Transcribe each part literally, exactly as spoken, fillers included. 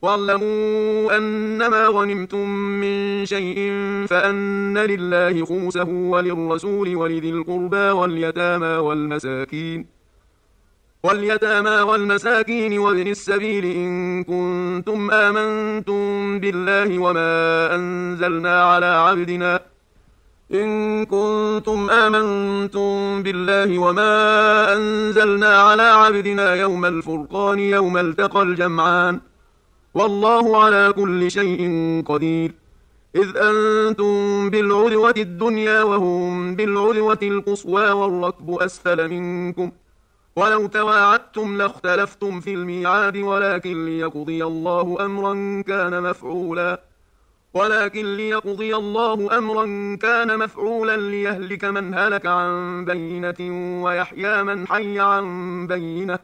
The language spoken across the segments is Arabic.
واعلموا أنما غنمتم من شيء فأن لله خمسه وللرسول ولذي القربى واليتامى والمساكين واليتامى والمساكين وابن السبيل إن كنتم آمنتم بالله وما أنزلنا على عبدنا إن كنتم آمنتم بالله وما أنزلنا على عبدنا يوم الفرقان يوم التقى الجمعان والله على كل شيء قدير. إذ أنتم بالعدوة الدنيا وهم بالعدوة القصوى والركب أسفل منكم ولو تواعدتم لاختلفتم في الميعاد ولكن ليقضي الله أمرا كان مفعولا ولكن ليقضي الله أمرا كان مفعولا ليهلك من هلك عن بينة ويحيى من حي عن بينة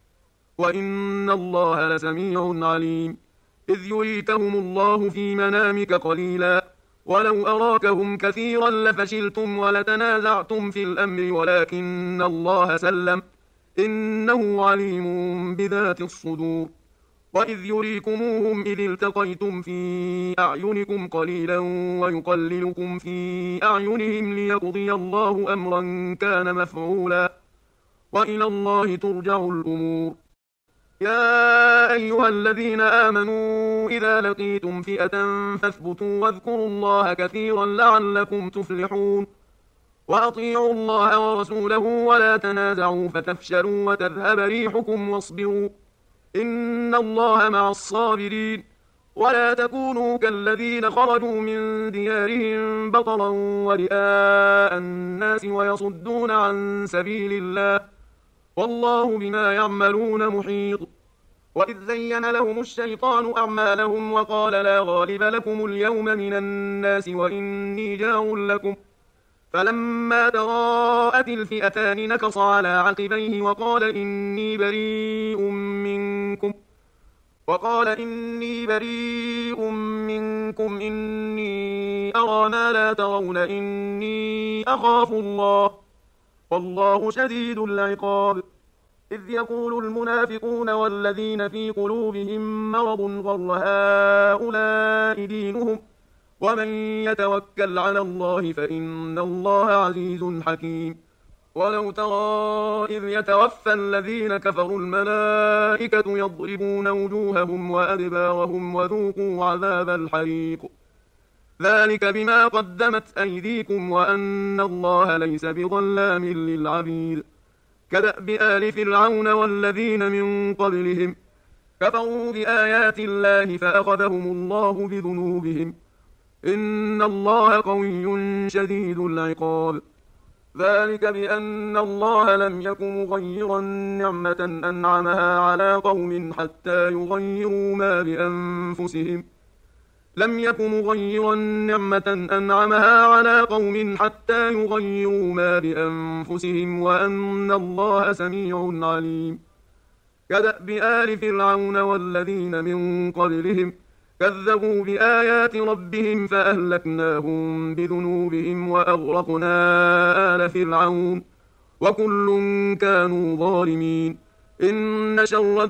وإن الله لسميع عليم. إذ يريكهم الله في منامك قليلا ولو أراكهم كثيرا لفشلتم ولتنازعتم في الأمر ولكن الله سلم إنه عليم بذات الصدور. وإذ يريكموهم إذ التقيتم في أعينكم قليلا ويقللكم في أعينهم ليقضي الله أمرا كان مفعولا وإلى الله ترجع الأمور. يا أيها الذين آمنوا إذا لقيتم فئة فاثبتوا واذكروا الله كثيرا لعلكم تفلحون. وأطيعوا الله ورسوله ولا تنازعوا فتفشلوا وتذهب ريحكم واصبروا إن الله مع الصابرين. ولا تكونوا كالذين خرجوا من ديارهم بطرا ورئاء الناس ويصدون عن سبيل الله والله بما يعملون محيط. وإذ زين لهم الشيطان أعمالهم وقال لا غالب لكم اليوم من الناس وإني جار لكم فلما تراءت الفئتان نكص على عقبيه وقال إني بريء منكم وقال إني بريء منكم إني أرى ما لا ترون إني أخاف الله والله شديد العقاب. إذ يقول المنافقون والذين في قلوبهم مرض غر هؤلاء دينهم ومن يتوكل على الله فإن الله عزيز حكيم. ولو ترى إذ يتوفى الذين كفروا الملائكة يضربون وجوههم وأدبارهم وذوقوا عذاب الحريق ذلك بما قدمت أيديكم وأن الله ليس بظلام للعبيد. كدأب آل فرعون والذين من قبلهم كفروا بآيات الله فأخذهم الله بذنوبهم إن الله قوي شديد العقاب. ذلك بأن الله لم يك مغيرا نعمة أنعمها على قوم حتى يغيروا ما بأنفسهم لم يك مغيرا نعمة أنعمها على قوم حتى يغيروا ما بأنفسهم وأن الله سميع عليم. كدأب آل فرعون والذين من قبلهم كذبوا بآيات ربهم فأهلكناهم بذنوبهم وأغرقنا آل فرعون وكل كانوا ظالمين. إن شر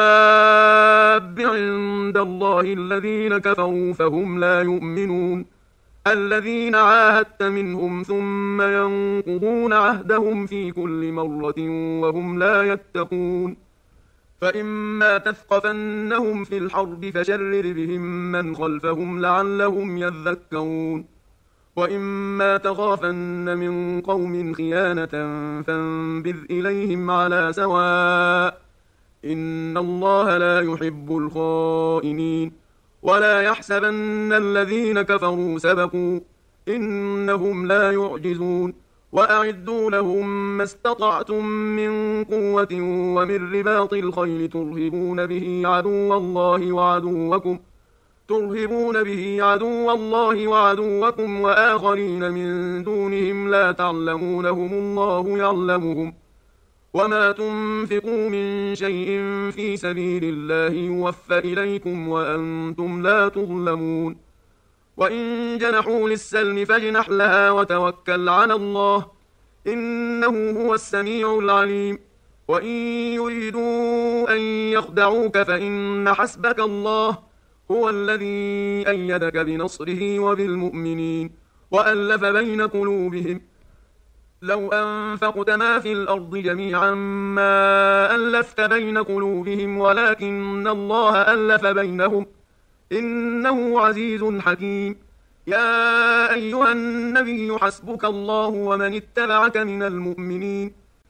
الدواب عند الله الذين كفروا فهم لا يؤمنون الذين عاهدت منهم ثم ينقضون عهدهم في كل مرة وهم لا يتقون. فإما تثقفنهم في الحرب فشرر بهم من خلفهم لعلهم يذكرون. وإما تخافن من قوم خيانة فانبذ إليهم على سواء إن الله لا يحب الخائنين. ولا يحسبن الذين كفروا سبقوا إنهم لا يعجزون. وأعدوا لهم ما استطعتم من قوة ومن رباط الخيل ترهبون به عدو الله وعدوكم ترهبون به عدو الله وعدوكم وآخرين من دونهم لا تعلمونهم الله يعلمهم وما تنفقوا من شيء في سبيل الله يوفى إليكم وأنتم لا تظلمون. وإن جنحوا للسلم فاجنح لها وتوكل على الله إنه هو السميع العليم. وإن يريدوا أن يخدعوك فإن حسبك الله هو الذي أيدك بنصره وبالمؤمنين وألف بين قلوبهم لو أنفقت ما في الأرض جميعا ما ألفت بين قلوبهم ولكن الله ألف بينهم إنه عزيز حكيم. يا أيها النبي حسبك الله ومن اتبعك من المؤمنين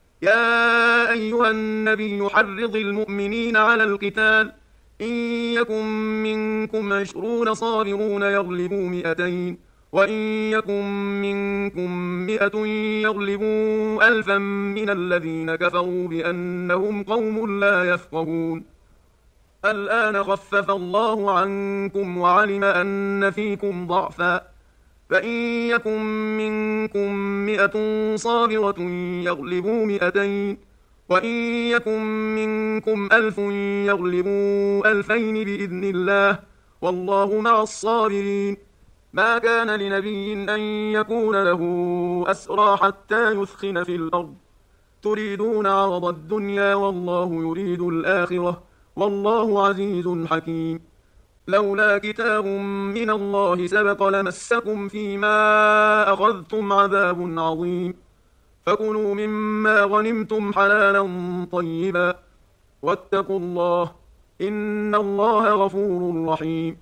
يا أيها النبي حرض المؤمنين على القتال إن يكن منكم عشرون صابرون يغلبوا مئتين وإن يكن منكم مئة يغلبوا ألفا من الذين كفروا بأنهم قوم لا يفقهون. الآن خفف الله عنكم وعلم أن فيكم ضعفا فإن يكن منكم مئة صابرة يغلبوا مئتين وإن يكن منكم ألف يغلبوا ألفين بإذن الله والله مع الصابرين. ما كان لنبي أن يكون له أسرى حتى يثخن في الأرض تريدون عرض الدنيا والله يريد الآخرة والله عزيز حكيم. لولا كتاب من الله سبق لمسكم فيما أخذتم عذاب عظيم فكلوا مما غنمتم حلالا طيبا واتقوا الله إن الله غفور رحيم.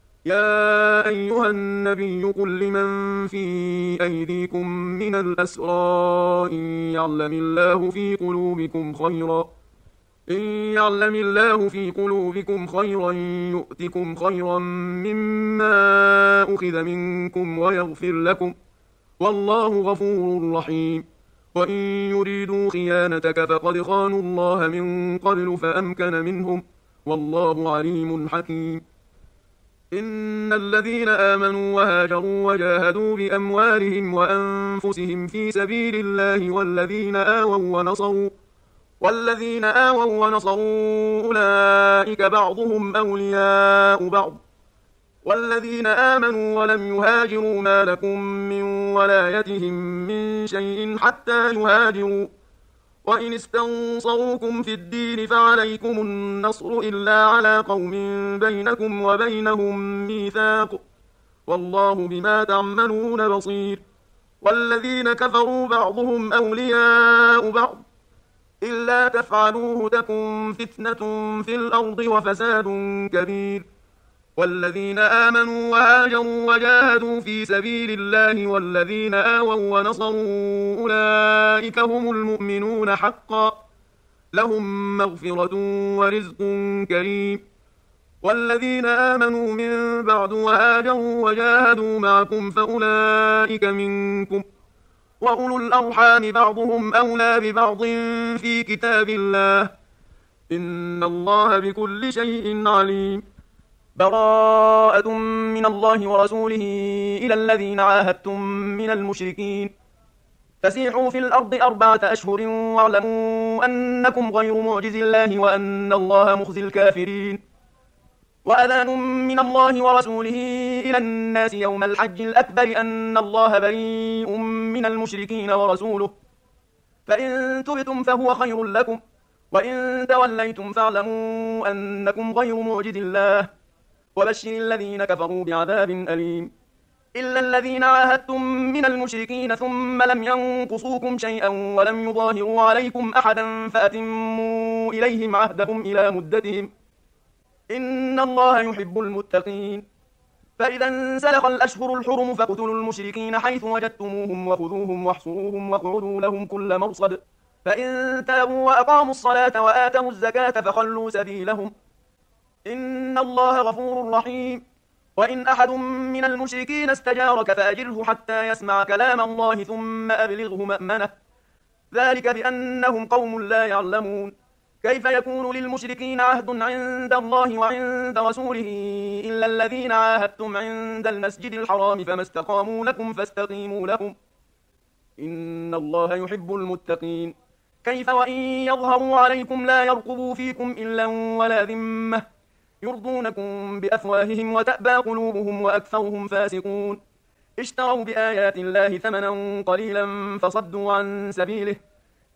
يا أيها النبي قل لمن في أيديكم من الأسرى إن يعلم الله في قلوبكم خيرا إن يعلم الله في قلوبكم خيرا يؤتكم خيرا مما أخذ منكم ويغفر لكم والله غفور رحيم. وإن يريدوا خيانتك فقد خانوا الله من قبل فأمكن منهم والله عليم حكيم. إن الذين آمنوا وهاجروا وجاهدوا بأموالهم وأنفسهم في سبيل الله والذين آووا ونصروا والذين آووا ونصروا أولئك بعضهم أولياء بعض والذين آمنوا ولم يهاجروا ما لكم من ولايتهم من شيء حتى يهاجروا وإن استنصروكم في الدين فعليكم النصر إلا على قوم بينكم وبينهم ميثاق والله بما تعملون بصير. والذين كفروا بعضهم أولياء بعض إلا تفعلوه تكن فتنة في الأرض وفساد كبير. والذين آمنوا وهاجروا وجاهدوا في سبيل الله والذين آووا ونصروا أولئك هم المؤمنون حقا لهم مغفرة ورزق كريم. والذين آمنوا من بعد وهاجروا وجاهدوا معكم فأولئك منكم وأولو الأرحام بعضهم أولى ببعض في كتاب الله إن الله بكل شيء عليم. براءة من الله ورسوله إلى الذين عاهدتم من المشركين فسيحوا في الأرض أربعة أشهر واعلموا أنكم غير معجز الله وأن الله مخزي الكافرين. وأذان من الله ورسوله إلى الناس يوم الحج الأكبر أن الله بريء من المشركين ورسوله فإن تبتم فهو خير لكم وإن توليتم فاعلموا أنكم غير معجز الله وبشر الذين كفروا بعذاب أليم. إلا الذين عاهدتم من المشركين ثم لم ينقصوكم شيئا ولم يظاهروا عليكم أحدا فأتموا إليهم عهدهم إلى مدتهم إن الله يحب المتقين. فإذا انسلخ الأشهر الحرم فاقتلوا المشركين حيث وجدتموهم وخذوهم واحصروهم واقعدوا لهم كل مرصد فإن تابوا وأقاموا الصلاة وآتوا الزكاة فخلوا سبيلهم إن الله غفور رحيم. وإن أحد من المشركين استجارك فأجره حتى يسمع كلام الله ثم أبلغه مأمنه ذلك بأنهم قوم لا يعلمون. كيف يكون للمشركين عهد عند الله وعند رسوله إلا الذين عاهدتم عند المسجد الحرام فما استقاموا لكم فاستقيموا لهم إن الله يحب المتقين. كيف وإن يظهروا عليكم لا يرقبوا فيكم إلا ولا ذمة يرضونكم بأفواههم وتأبى قلوبهم وأكثرهم فاسقون. اشتروا بآيات الله ثمنا قليلا فصدوا عن سبيله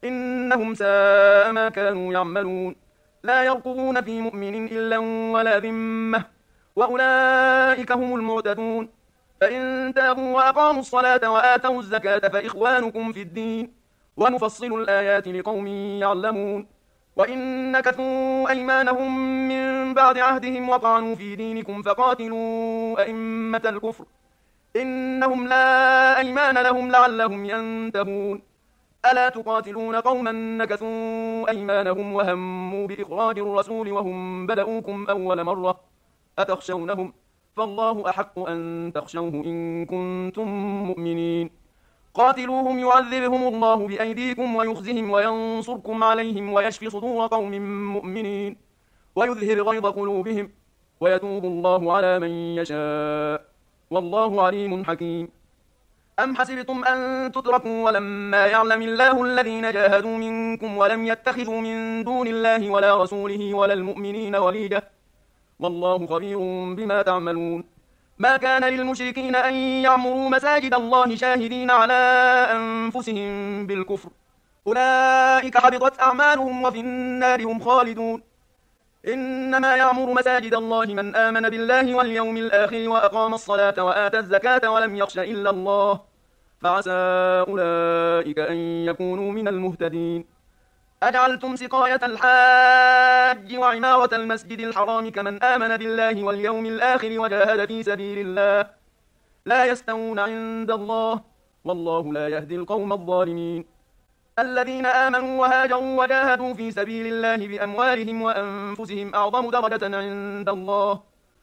إنهم ساء ما كانوا يعملون لا يرقبون في مؤمن إلا ولا ذمة وأولئك هم المعتدون فإن تابوا وأقاموا الصلاة وآتوا الزكاة فإخوانكم في الدين ونفصل الآيات لقوم يعلمون وإن نكثوا أيمانهم من بعد عهدهم وطعنوا في دينكم فقاتلوا أئمة الكفر إنهم لا أيمان لهم لعلهم ينتهون ألا تقاتلون قوما نكثوا أيمانهم وهموا بإخراج الرسول وهم بدؤوكم أول مرة أتخشونهم فالله أحق أن تخشوه إن كنتم مؤمنين قاتلوهم يعذبهم الله بأيديكم ويخزهم وينصركم عليهم ويشفي صدور قوم مؤمنين ويذهب غيظ قلوبهم ويتوب الله على من يشاء والله عليم حكيم أم حسبتم أن تتركوا ولما يعلم الله الذين جاهدوا منكم ولم يتخذوا من دون الله ولا رسوله ولا المؤمنين وليجة والله خبير بما تعملون ما كان للمشركين أن يعمروا مساجد الله شاهدين على أنفسهم بالكفر أولئك حبطت أعمالهم وفي النار هم خالدون إنما يعمر مساجد الله من آمن بالله واليوم الآخر وأقام الصلاة وآتى الزكاة ولم يخش إلا الله فعسى أولئك أن يكونوا من المهتدين أجعلتم سقاية الحاج وعمارة المسجد الحرام كمن آمن بالله واليوم الآخر وجاهد في سبيل الله لا يستوون عند الله والله لا يهدي القوم الظالمين الذين آمنوا وهاجروا وجاهدوا في سبيل الله بأموالهم وأنفسهم أعظم درجة عند الله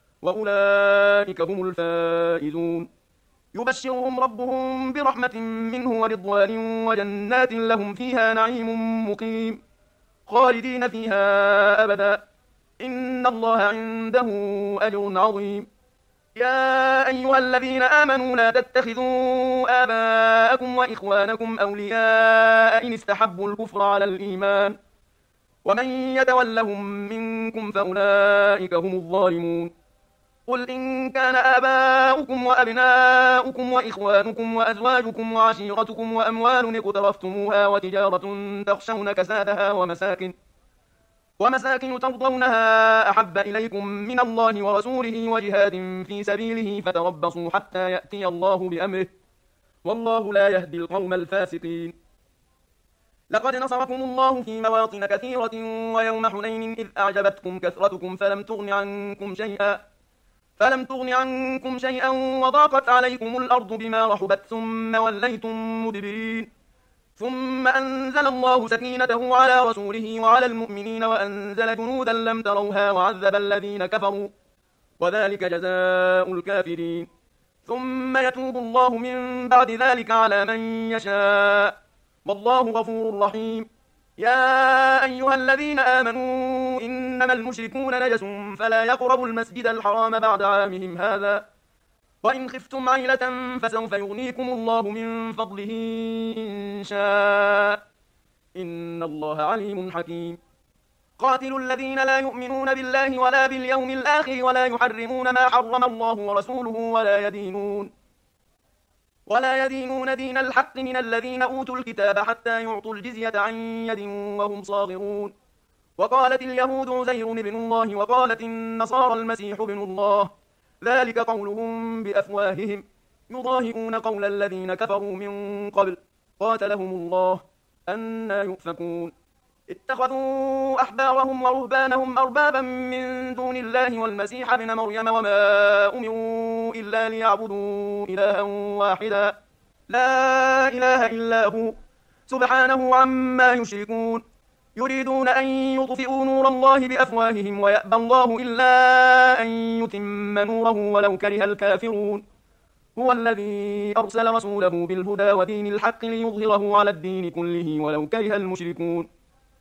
وأولئك هم الفائزون يبشرهم ربهم برحمة منه ورضوان وجنات لهم فيها نعيم مقيم خالدين فيها أبدا إن الله عنده أجر عظيم يا أيها الذين آمنوا لا تتخذوا آباءكم وإخوانكم أولياء إن استحبوا الكفر على الإيمان ومن يتولهم منكم فأولئك هم الظالمون قل إن كان آباؤكم وأبناؤكم وإخوانكم وأزواجكم وعشيرتكم وأموال اقترفتموها وتجارة تخشون كسادها ومساكن ومساكن ترضونها أحب إليكم من الله ورسوله وجهاد في سبيله فتربصوا حتى يأتي الله بأمره والله لا يهدي القوم الفاسقين لقد نصركم الله في مواطن كثيرة ويوم حنين إذ أعجبتكم كثرتكم فلم تغن عنكم شيئا فلم تغن عنكم شيئا وضاقت عليكم الأرض بما رحبت ثم وليتم مدبرين ثم أنزل الله سكينته على رسوله وعلى المؤمنين وأنزل جنودا لم تروها وعذب الذين كفروا وذلك جزاء الكافرين ثم يتوب الله من بعد ذلك على من يشاء والله غفور رحيم يا أيها الذين آمنوا إنما المشركون نجس فلا يقربوا المسجد الحرام بعد عامهم هذا وإن خفتم عيلة فسوف يغنيكم الله من فضله إن شاء إن الله عليم حكيم قاتلوا الذين لا يؤمنون بالله ولا باليوم الآخر ولا يحرمون ما حرم الله ورسوله ولا يدينون ولا يدينون دين الحق من الذين أوتوا الكتاب حتى يعطوا الجزية عن يد وهم صاغرون وقالت اليهود عزير ابن الله وقالت النصارى المسيح ابن الله ذلك قولهم بأفواههم يضاهئون قول الذين كفروا من قبل قاتلهم الله أنى يؤفكون اتخذوا أحبارهم ورهبانهم أربابا من دون الله والمسيح ابن مريم وما أمروا إلا ليعبدوا إلها واحدا لا إله إلا هو سبحانه عما يشركون يريدون أن يطفئوا نور الله بأفواههم ويأبى الله إلا أن يتم نوره ولو كره الكافرون هو الذي أرسل رسوله بالهدى ودين الحق ليظهره على الدين كله ولو كره المشركون